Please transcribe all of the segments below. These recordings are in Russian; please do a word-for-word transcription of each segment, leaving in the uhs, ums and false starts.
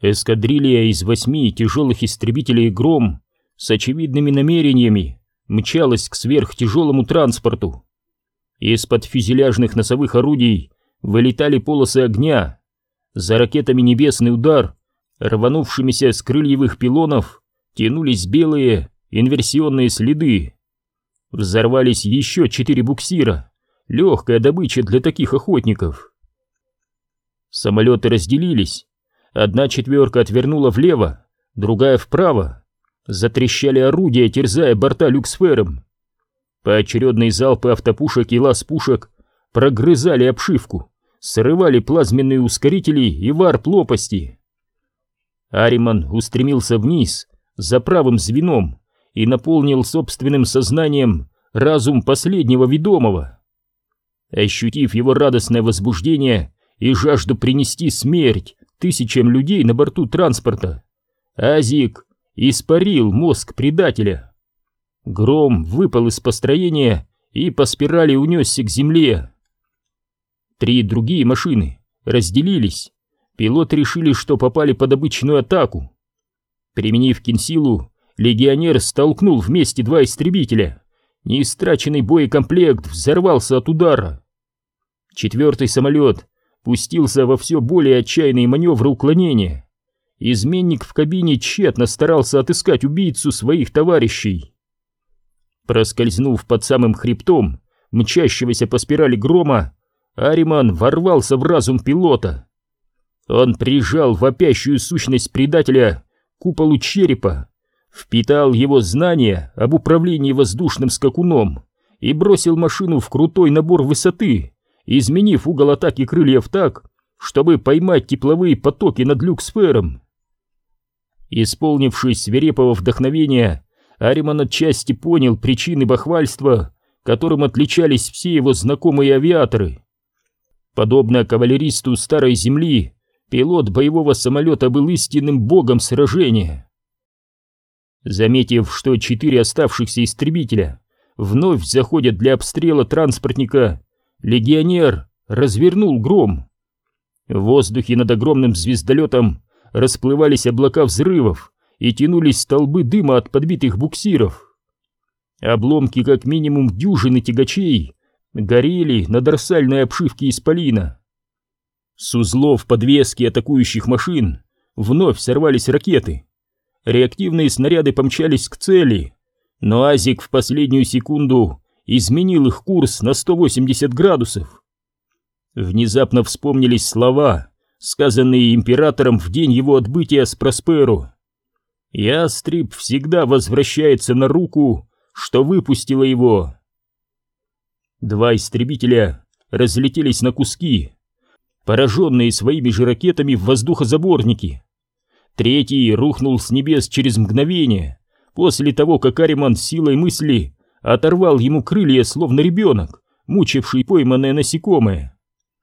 Эскадрилья из восьми тяжелых истребителей «Гром» с очевидными намерениями мчалась к сверхтяжелому транспорту. Из-под фюзеляжных носовых орудий вылетали полосы огня. За ракетами «Небесный удар», рванувшимися с крыльевых пилонов, тянулись белые инверсионные следы. Взорвались еще четыре буксира, легкая добыча для таких охотников. Самолеты разделились. Одна четверка отвернула влево, другая вправо. Затрещали орудия, терзая борта люксфером. Поочередные залпы автопушек и лаз-пушек прогрызали обшивку, срывали плазменные ускорители и варп-лопасти. Ариман устремился вниз за правым звеном и наполнил собственным сознанием разум последнего ведомого. Ощутив его радостное возбуждение и жажду принести смерть тысячам людей на борту транспорта, Азик испарил мозг предателя. Гром выпал из построения и по спирали унесся к земле. Три другие машины разделились. Пилоты решили, что попали под обычную атаку. Применив кинсилу, легионер столкнул вместе два истребителя. Неистраченный боекомплект взорвался от удара. Четвертый самолет пустился во все более отчаянные маневры уклонения. Изменник в кабине тщетно старался отыскать убийцу своих товарищей. Проскользнув под самым хребтом мчащегося по спирали Грома, Ариман ворвался в разум пилота. Он прижал вопящую сущность предателя к куполу черепа, впитал его знания об управлении воздушным скакуном и бросил машину в крутой набор высоты, изменив угол атаки крыльев так, чтобы поймать тепловые потоки над люксфером. Исполнившись свирепого вдохновения, Ариман отчасти понял причины бахвальства, которым отличались все его знакомые авиаторы. Подобно кавалеристу старой земли, пилот боевого самолета был истинным богом сражения. Заметив, что четыре оставшихся истребителя вновь заходят для обстрела транспортника, легионер развернул Гром. В воздухе над огромным звездолетом расплывались облака взрывов и тянулись столбы дыма от подбитых буксиров. Обломки как минимум дюжины тягачей горели на дорсальной обшивке исполина. С узлов подвески атакующих машин вновь сорвались ракеты. Реактивные снаряды помчались к цели, но Азик в последнюю секунду изменил их курс на сто восемьдесят градусов. Внезапно вспомнились слова, сказанные императором в день его отбытия с Просперо. «Ястреб всегда возвращается на руку, что выпустила его». Два истребителя разлетелись на куски, пораженные своими же ракетами в воздухозаборники. Третий рухнул с небес через мгновение, после того, как Ариман силой мысли оторвал ему крылья, словно ребенок, мучивший пойманное насекомое.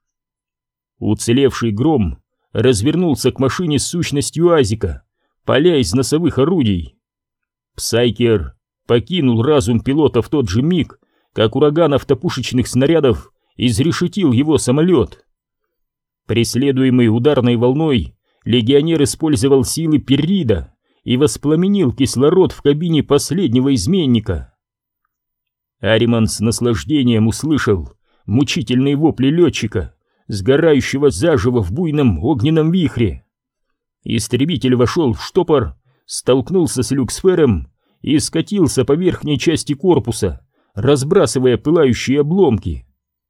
Уцелевший Гром развернулся к машине с сущностью Азика, паля из носовых орудий. Псайкер покинул разум пилота в тот же миг, как ураган автопушечных снарядов изрешетил его самолет. Преследуемый ударной волной, легионер использовал силы Перрида и воспламенил кислород в кабине последнего изменника. Ариман с наслаждением услышал мучительные вопли летчика, сгорающего заживо в буйном огненном вихре. Истребитель вошел в штопор, столкнулся с люксфером и скатился по верхней части корпуса, разбрасывая пылающие обломки.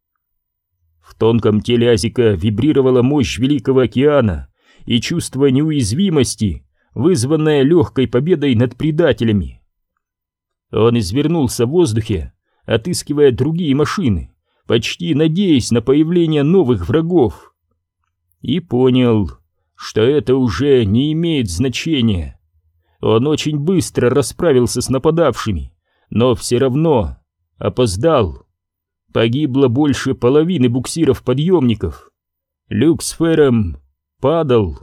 В тонком теле Азика вибрировала мощь Великого океана и чувство неуязвимости, вызванное легкой победой над предателями. Он извернулся в воздухе, отыскивая другие машины, почти надеясь на появление новых врагов. И понял, что это уже не имеет значения. Он очень быстро расправился с нападавшими, но все равно опоздал. Погибло больше половины буксиров-подъемников. Люксфером падал.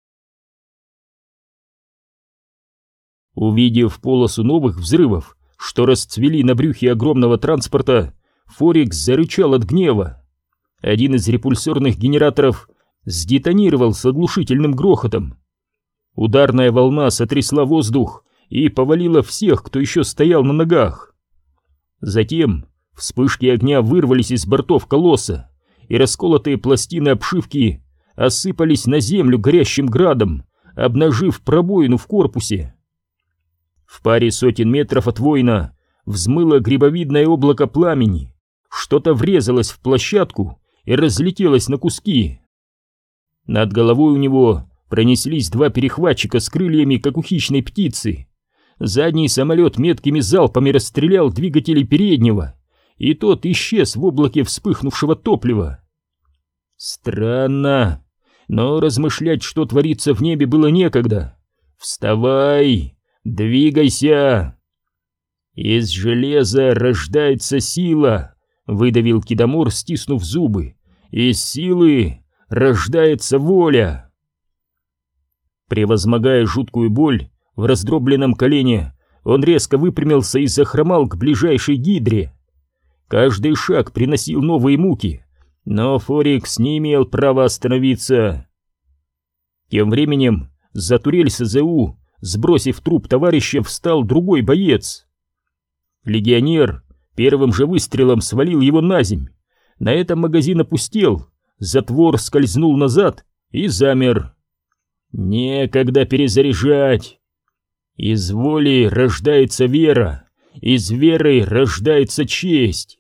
Увидев полосу новых взрывов, что расцвели на брюхе огромного транспорта, Форикс зарычал от гнева. Один из репульсорных генераторов сдетонировал с оглушительным грохотом. Ударная волна сотрясла воздух и повалила всех, кто еще стоял на ногах. Затем вспышки огня вырвались из бортов колосса, и расколотые пластины обшивки осыпались на землю горящим градом, обнажив пробоину в корпусе. В паре сотен метров от воина взмыло грибовидное облако пламени, что-то врезалось в площадку и разлетелось на куски. Над головой у него пронеслись два перехватчика с крыльями, как у хищной птицы. Задний самолет меткими залпами расстрелял двигатели переднего, и тот исчез в облаке вспыхнувшего топлива. Странно, но размышлять, что творится в небе, было некогда. «Вставай! Двигайся!» «Из железа рождается сила!» — выдавил Кидамор, стиснув зубы. «Из силы рождается воля!» Превозмогая жуткую боль в раздробленном колене, он резко выпрямился и захромал к ближайшей гидре. Каждый шаг приносил новые муки, но Форикс не имел права остановиться. Тем временем за турель СЗУ, сбросив труп товарища, встал другой боец. Легионер первым же выстрелом свалил его на земь. На этом магазин опустел, затвор скользнул назад и замер. Некогда перезаряжать. Из воли рождается вера, из веры рождается честь.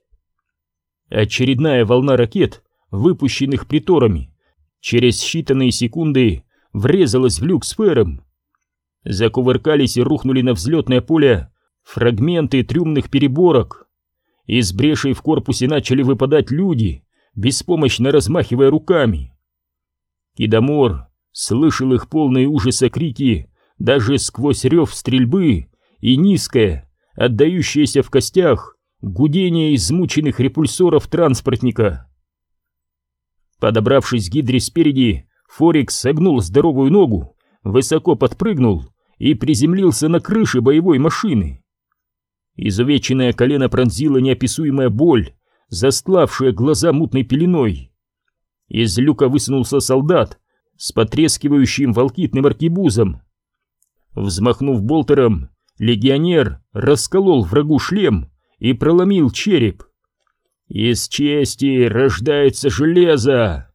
Очередная волна ракет, выпущенных приторами, через считанные секунды врезалась в люк с Фером. Закувыркались и рухнули на взлетное поле фрагменты трюмных переборок. Из брешей в корпусе начали выпадать люди, беспомощно размахивая руками. Кидамор слышал их полные ужаса крики даже сквозь рев стрельбы и низкое, отдающееся в костях, гудение измученных репульсоров транспортника. Подобравшись к гидре спереди, Форикс согнул здоровую ногу, высоко подпрыгнул и приземлился на крыше боевой машины. Изувеченное колено пронзила неописуемая боль, застлавшая глаза мутной пеленой. Из люка высунулся солдат с потрескивающим волкитным аркебузом. Взмахнув болтером, легионер расколол врагу шлем и проломил череп. «Из чести рождается железо!»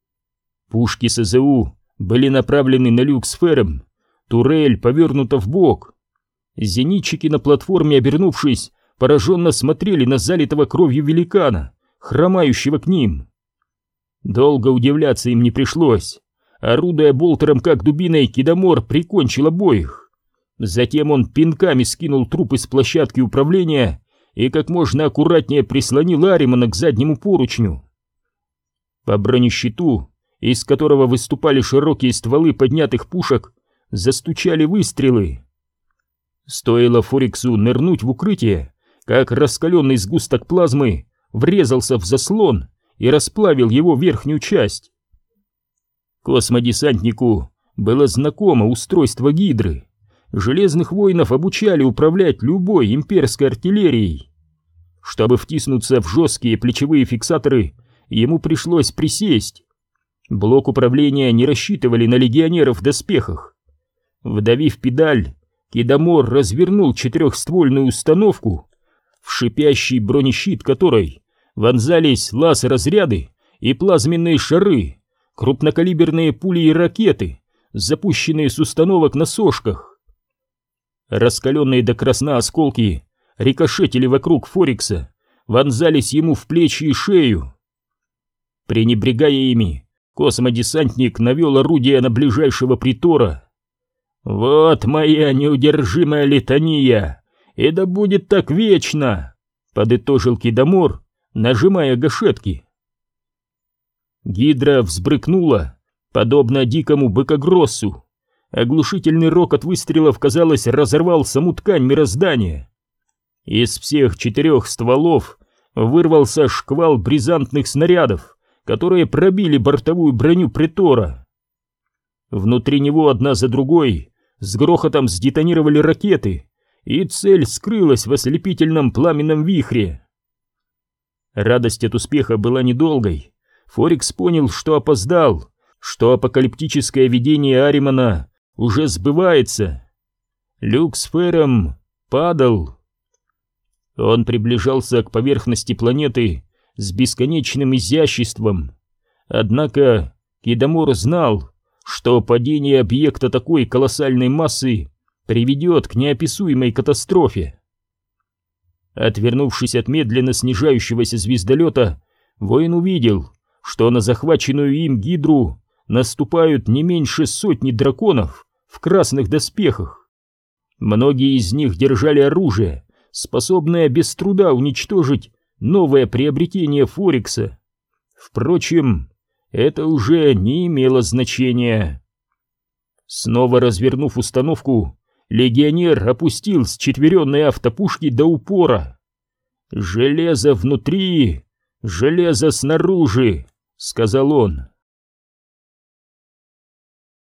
Пушки СЗУ были направлены на люк с Фером, турель повернута вбок. Зенитчики на платформе, обернувшись, пораженно смотрели на залитого кровью великана, хромающего к ним. Долго удивляться им не пришлось. Орудуя болтером как дубиной, Кидамор прикончил обоих. Затем он пинками скинул труп с площадки управления и как можно аккуратнее прислонил Аримана к заднему поручню. По бронещиту, из которого выступали широкие стволы поднятых пушек, застучали выстрелы. Стоило Фориксу нырнуть в укрытие, как раскаленный сгусток плазмы врезался в заслон и расплавил его верхнюю часть. Космодесантнику было знакомо устройство гидры. Железных воинов обучали управлять любой имперской артиллерией. Чтобы втиснуться в жесткие плечевые фиксаторы, ему пришлось присесть. Блок управления не рассчитывали на легионеров в доспехах. Вдавив педаль, Кидамор развернул четырехствольную установку, в шипящий бронещит которой вонзались лаз-разряды и плазменные шары, крупнокалиберные пули и ракеты, запущенные с установок на сошках. Раскаленные до красна осколки рикошетили вокруг Форикса, вонзались ему в плечи и шею. Пренебрегая ими, космодесантник навел орудие на ближайшего притора. «Вот моя неудержимая литания, и да будет так вечно!» — подытожил Кидамор, нажимая гашетки. Гидра взбрыкнула, подобно дикому быкогроссу. Оглушительный рокот выстрелов, казалось, разорвал саму ткань мироздания. Из всех четырех стволов вырвался шквал бризантных снарядов, которые пробили бортовую броню притора. Внутри него одна за другой с грохотом сдетонировали ракеты, и цель скрылась в ослепительном пламенном вихре. Радость от успеха была недолгой. Форикс понял, что опоздал, что апокалиптическое видение Аримана уже сбывается. Люксфером падал. Он приближался к поверхности планеты с бесконечным изяществом. Однако Кидамор знал, что падение объекта такой колоссальной массы приведет к неописуемой катастрофе. Отвернувшись от медленно снижающегося звездолета, воин увидел, что на захваченную им гидру наступают не меньше сотни драконов в красных доспехах. Многие из них держали оружие, способное без труда уничтожить новое приобретение Форикса. Впрочем, это уже не имело значения. Снова развернув установку, легионер опустил счетверенные автопушки до упора. «Железо внутри, железо снаружи», — сказал он.